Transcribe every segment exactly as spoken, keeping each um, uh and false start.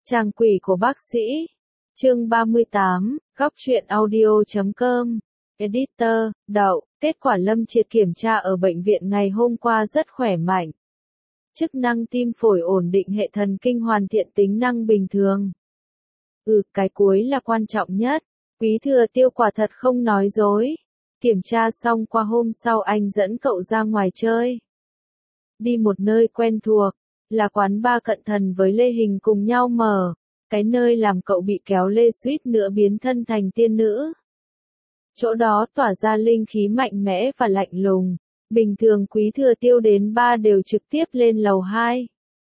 Chàng quỷ của bác sĩ. Chương ba mươi tám, góc truyện audio chấm com. Editor, Đậu, kết quả Lâm Triệt kiểm tra ở bệnh viện ngày hôm qua rất khỏe mạnh. Chức năng tim phổi ổn định, hệ thần kinh hoàn thiện, tính năng bình thường. Ừ, cái cuối là quan trọng nhất. Quý Thừa Tiêu quả thật không nói dối. Kiểm tra xong qua hôm sau anh dẫn cậu ra ngoài chơi. Đi một nơi quen thuộc, là quán bar Cận Thần với Lê Hình cùng nhau mở. Cái nơi làm cậu bị kéo lê suýt nữa biến thân thành tiên nữ. Chỗ đó tỏa ra linh khí mạnh mẽ và lạnh lùng. Bình thường Quý Thừa Tiêu đến bar đều trực tiếp lên lầu hai.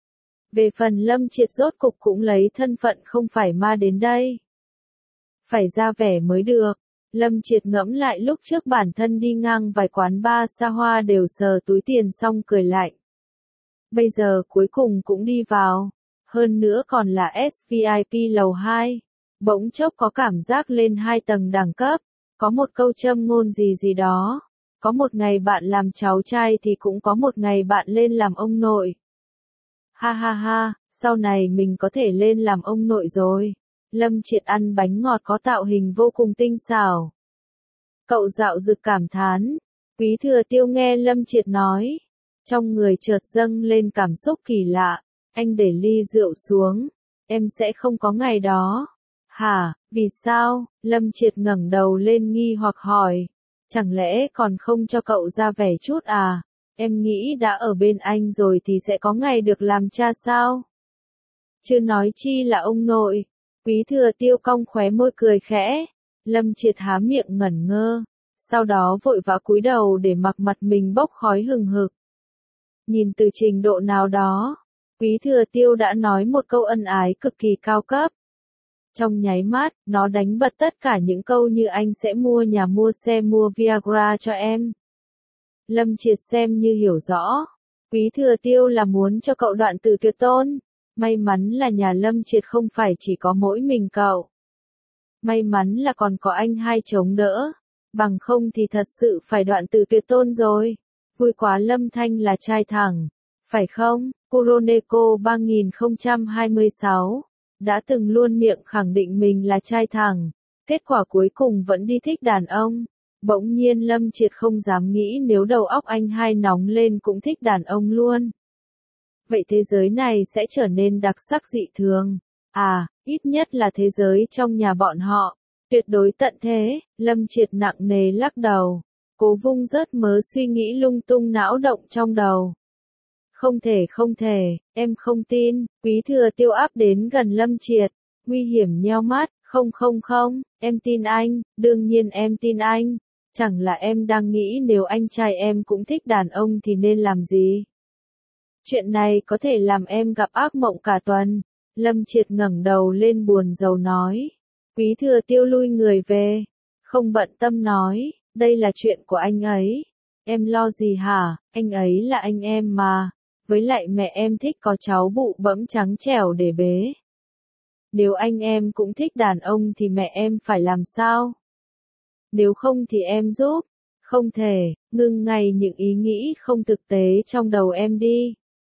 Về phần Lâm Triệt rốt cục cũng lấy thân phận không phải ma đến đây. Phải ra vẻ mới được. Lâm Triệt ngẫm lại lúc trước bản thân đi ngang vài quán bar xa hoa đều sờ túi tiền xong cười lạnh. Bây giờ cuối cùng cũng đi vào. Hơn nữa còn là ét vê i pê lầu hai. Bỗng chốc có cảm giác lên hai tầng đẳng cấp. Có một câu châm ngôn gì gì đó. Có một ngày bạn làm cháu trai thì cũng có một ngày bạn lên làm ông nội. Ha ha ha, sau này mình có thể lên làm ông nội rồi. Lâm Triệt ăn bánh ngọt có tạo hình vô cùng tinh xảo. Cậu dạo dực cảm thán. Quý Thừa Tiêu nghe Lâm Triệt nói. Trong người chợt dâng lên cảm xúc kỳ lạ. Anh để ly rượu xuống. Em sẽ không có ngày đó. Hả, vì sao? Lâm Triệt ngẩng đầu lên nghi hoặc hỏi. Chẳng lẽ còn không cho cậu ra vẻ chút à? Em nghĩ đã ở bên anh rồi thì sẽ có ngày được làm cha sao? Chưa nói chi là ông nội. Quý Thừa Tiêu cong khóe môi cười khẽ. Lâm Triệt há miệng ngẩn ngơ. Sau đó vội vã cúi đầu để mặc mặt mình bốc khói hừng hực. Nhìn từ trình độ nào đó, Quý Thừa Tiêu đã nói một câu ân ái cực kỳ cao cấp. Trong nháy mắt, nó đánh bật tất cả những câu như anh sẽ mua nhà mua xe mua Viagra cho em. Lâm Triệt xem như hiểu rõ. Quý Thừa Tiêu là muốn cho cậu đoạn tử tuyệt tôn. May mắn là nhà Lâm Triệt không phải chỉ có mỗi mình cậu. May mắn là còn có anh hai chống đỡ. Bằng không thì thật sự phải đoạn tử tuyệt tôn rồi. Vui quá, Lâm Thanh là trai thẳng. Phải không? Kuroneko ba không hai sáu. Đã từng luôn miệng khẳng định mình là trai thẳng. Kết quả cuối cùng vẫn đi thích đàn ông. Bỗng nhiên Lâm Triệt không dám nghĩ nếu đầu óc anh hai nóng lên cũng thích đàn ông luôn. Vậy thế giới này sẽ trở nên đặc sắc dị thường. À, ít nhất là thế giới trong nhà bọn họ. Tuyệt đối tận thế. Lâm Triệt nặng nề lắc đầu. Cố vung rớt mớ suy nghĩ lung tung não động trong đầu. Không thể không thể, em không tin. Quý Thừa Tiêu áp đến gần Lâm Triệt. Nguy hiểm nheo mắt. Không không không, em tin anh, đương nhiên em tin anh. Chẳng là em đang nghĩ nếu anh trai em cũng thích đàn ông thì nên làm gì? Chuyện này có thể làm em gặp ác mộng cả tuần. Lâm Triệt ngẩng đầu lên buồn rầu nói. Quý Thừa Tiêu lui người về. Không bận tâm nói, đây là chuyện của anh ấy. Em lo gì hả, anh ấy là anh em mà. Với lại mẹ em thích có cháu bụ bẫm trắng trẻo để bế. Nếu anh em cũng thích đàn ông thì mẹ em phải làm sao? Nếu không thì em giúp. Không thể, ngưng ngay những ý nghĩ không thực tế trong đầu em đi.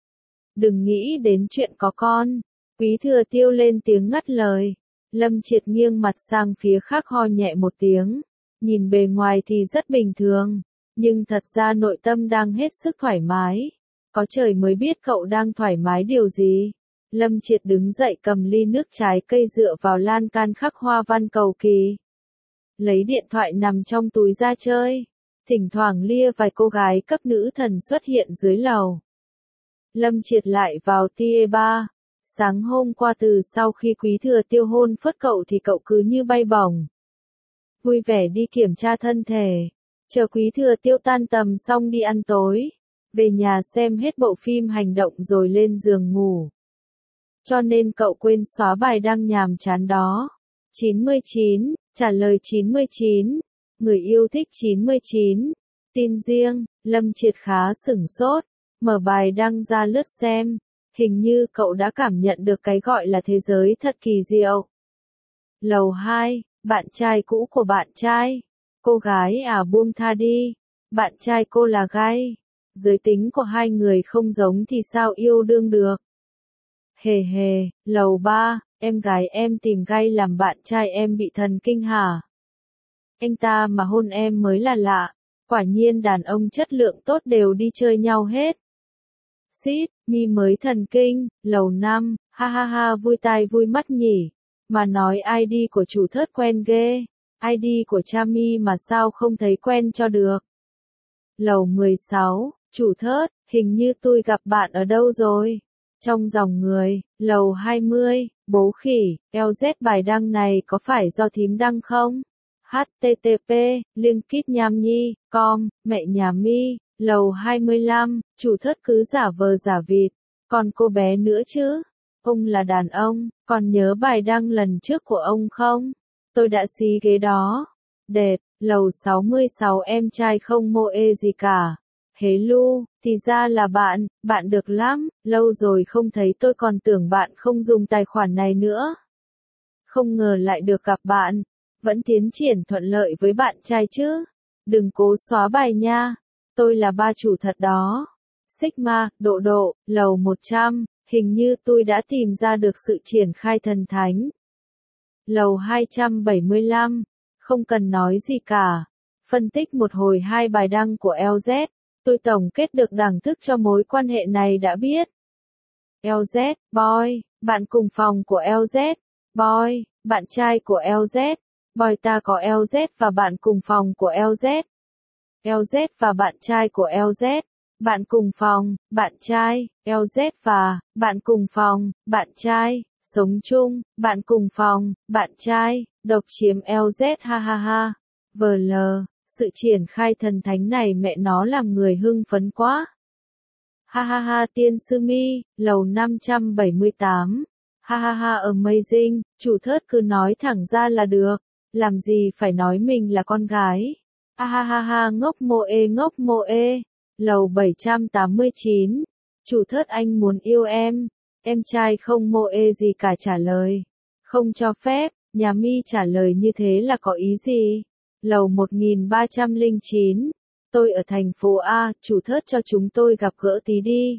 Đừng nghĩ đến chuyện có con. Quý Thừa Tiêu lên tiếng ngắt lời. Lâm Triệt nghiêng mặt sang phía khác ho nhẹ một tiếng. Nhìn bề ngoài thì rất bình thường. Nhưng thật ra nội tâm đang hết sức thoải mái. Có trời mới biết cậu đang thoải mái điều gì. Lâm Triệt đứng dậy cầm ly nước trái cây dựa vào lan can khắc hoa văn cầu kỳ. Lấy điện thoại nằm trong túi ra chơi. Thỉnh thoảng lia vài cô gái cấp nữ thần xuất hiện dưới lầu. Lâm Triệt lại vào tia ba. Sáng hôm qua từ sau khi Quý Thừa Tiêu hôn phớt cậu thì cậu cứ như bay bổng. Vui vẻ đi kiểm tra thân thể. Chờ Quý Thừa Tiêu tan tầm xong đi ăn tối. Về nhà xem hết bộ phim hành động rồi lên giường ngủ. Cho nên cậu quên xóa bài đăng nhàm chán đó. chín mươi chín, trả lời chín mươi chín. Người yêu thích chín mươi chín. Tin riêng, Lâm Triệt khá sửng sốt. Mở bài đăng ra lướt xem. Hình như cậu đã cảm nhận được cái gọi là thế giới thật kỳ diệu. Lầu hai, bạn trai cũ của bạn trai. Cô gái à buông tha đi. Bạn trai cô là gay. Giới tính của hai người không giống thì sao yêu đương được. Hề hề, lầu ba, em gái em tìm gay làm bạn trai em bị thần kinh hả? Anh ta mà hôn em mới là lạ, quả nhiên đàn ông chất lượng tốt đều đi chơi nhau hết. Xít, mi mới thần kinh, lầu năm, ha ha ha vui tai vui mắt nhỉ, mà nói i đê của chủ thớt quen ghê, i đê của cha mi mà sao không thấy quen cho được. Lầu mười sáu, chủ thớt, hình như tôi gặp bạn ở đâu rồi? Trong dòng người, lầu hai mươi, bố khỉ, eo dét bài đăng này có phải do thím đăng không? H T T P, linkit nham nhi, com, mẹ nhà mi, lầu hai mươi lăm, chủ thớt cứ giả vờ giả vịt, còn cô bé nữa chứ? Ông là đàn ông, còn nhớ bài đăng lần trước của ông không? Tôi đã xí ghế đó. Đệt, lầu sáu mươi sáu em trai không mô ê gì cả. Hế lu, thì ra là bạn, bạn được lắm, lâu rồi không thấy tôi còn tưởng bạn không dùng tài khoản này nữa. Không ngờ lại được gặp bạn, vẫn tiến triển thuận lợi với bạn trai chứ. Đừng cố xóa bài nha, tôi là ba chủ thật đó. Sigma, độ độ, lầu một trăm, hình như tôi đã tìm ra được sự triển khai thần thánh. Lầu hai trăm bảy mươi lăm, không cần nói gì cả. Phân tích một hồi hai bài đăng của lờ dét, tôi tổng kết được đẳng thức cho mối quan hệ này đã biết. lờ dét, boy, bạn cùng phòng của lờ dét, boy, bạn trai của lờ dét, boy ta có lờ dét và bạn cùng phòng của lờ dét. lờ dét và bạn trai của lờ dét, bạn cùng phòng, bạn trai, lờ dét và bạn cùng phòng, bạn trai, sống chung, bạn cùng phòng, bạn trai, độc chiếm lờ dét ha ha ha. vê lờ, sự triển khai thần thánh này mẹ nó làm người hưng phấn quá. Ha ha ha tiên sư mi, lầu năm trăm bảy mươi tám. Ha ha ha amazing, chủ thớt cứ nói thẳng ra là được, làm gì phải nói mình là con gái. Ha ha ha ha ngốc mô ê ngốc mô ê. Lầu bảy trăm tám mươi chín. Chủ thớt anh muốn yêu em. Em trai không mô ê gì cả trả lời. Không cho phép, nhà mi trả lời như thế là có ý gì? Lầu một nghìn ba trăm lẻ chín. Tôi ở thành phố A, chủ thớt cho chúng tôi gặp gỡ tí đi.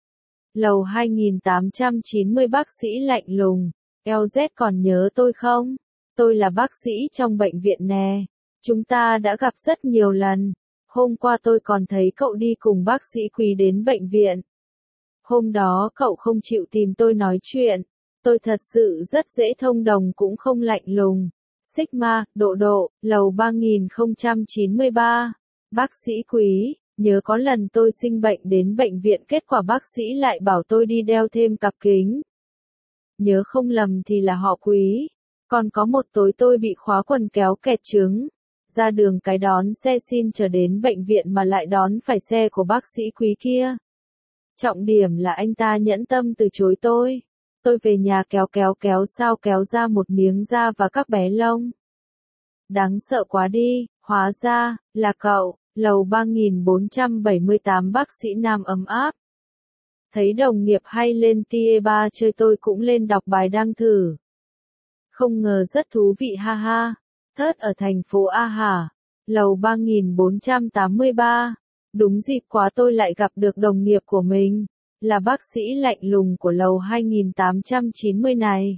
Lầu hai nghìn tám trăm chín mươi bác sĩ lạnh lùng. lờ dét còn nhớ tôi không? Tôi là bác sĩ trong bệnh viện nè. Chúng ta đã gặp rất nhiều lần. Hôm qua tôi còn thấy cậu đi cùng bác sĩ Quý đến bệnh viện. Hôm đó cậu không chịu tìm tôi nói chuyện. Tôi thật sự rất dễ thông đồng cũng không lạnh lùng. Sigma, độ độ, lầu ba nghìn không trăm chín mươi ba. Bác sĩ Quý, nhớ có lần tôi sinh bệnh đến bệnh viện kết quả bác sĩ lại bảo tôi đi đeo thêm cặp kính. Nhớ không lầm thì là họ Quý. Còn có một tối tôi bị khóa quần kéo kẹt trứng. Ra đường cái đón xe xin trở đến bệnh viện mà lại đón phải xe của bác sĩ Quý kia. Trọng điểm là anh ta nhẫn tâm từ chối tôi. Tôi về nhà kéo kéo kéo sao kéo ra một miếng da và các bé lông. Đáng sợ quá đi, hóa ra, là cậu, lầu ba nghìn bốn trăm bảy mươi tám bác sĩ nam ấm áp. Thấy đồng nghiệp hay lên Tie ba chơi tôi cũng lên đọc bài đăng thử. Không ngờ rất thú vị ha ha. Thớt ở thành phố A hả? Lầu ba nghìn bốn trăm tám mươi ba. Đúng dịp quá tôi lại gặp được đồng nghiệp của mình, là bác sĩ lạnh lùng của lầu hai nghìn tám trăm chín mươi này.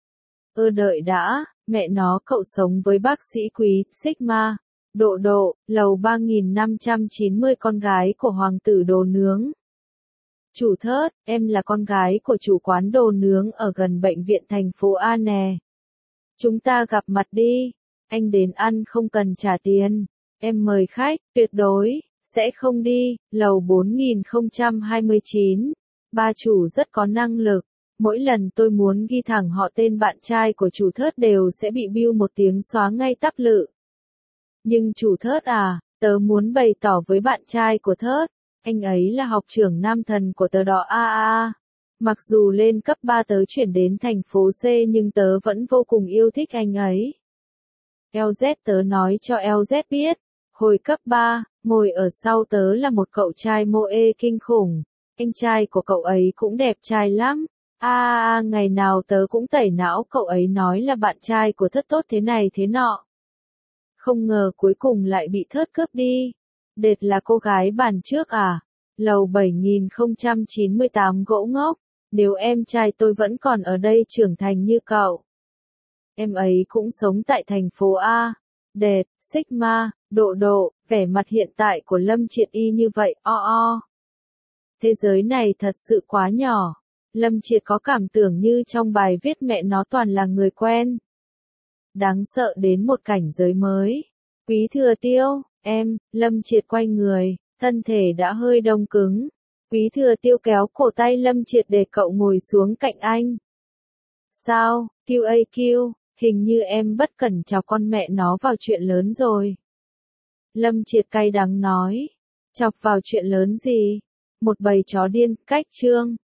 Ơ đợi đã, mẹ nó cậu sống với bác sĩ Quý, Sigma, độ độ, lầu ba nghìn năm trăm chín mươi con gái của hoàng tử đồ nướng. Chủ thớt, em là con gái của chủ quán đồ nướng ở gần bệnh viện thành phố A nè. Chúng ta gặp mặt đi, anh đến ăn không cần trả tiền, em mời khách, tuyệt đối, sẽ không đi, lầu bốn nghìn không trăm hai mươi chín. Ba chủ rất có năng lực, mỗi lần tôi muốn ghi thẳng họ tên bạn trai của chủ thớt đều sẽ bị bưu một tiếng xóa ngay tắp lự. Nhưng chủ thớt à, tớ muốn bày tỏ với bạn trai của thớt, anh ấy là học trưởng nam thần của tớ đó a a a. Mặc dù lên cấp ba tớ chuyển đến thành phố C nhưng tớ vẫn vô cùng yêu thích anh ấy. lờ dét tớ nói cho lờ dét biết, hồi cấp ba, ngồi ở sau tớ là một cậu trai mô ê kinh khủng, anh trai của cậu ấy cũng đẹp trai lắm. A a a ngày nào tớ cũng tẩy não cậu ấy nói là bạn trai của thớt tốt thế này thế nọ. Không ngờ cuối cùng lại bị thớt cướp đi. Đệt là cô gái bàn trước à? Lầu bảy nghìn không trăm chín mươi tám gỗ ngốc. Nếu em trai tôi vẫn còn ở đây trưởng thành như cậu. Em ấy cũng sống tại thành phố A. Đệt, Sigma, độ độ, vẻ mặt hiện tại của Lâm Triệt y như vậy, o o. Thế giới này thật sự quá nhỏ. Lâm Triệt có cảm tưởng như trong bài viết mẹ nó toàn là người quen. Đáng sợ đến một cảnh giới mới. Quý Thừa Tiêu, em, Lâm Triệt quay người, thân thể đã hơi đông cứng. Quý Thừa Tiêu kéo cổ tay Lâm Triệt để cậu ngồi xuống cạnh anh. Sao, quy a quy, hình như em bất cẩn chọc con mẹ nó vào chuyện lớn rồi. Lâm Triệt cay đắng nói. Chọc vào chuyện lớn gì? Một bầy chó điên, cách chương.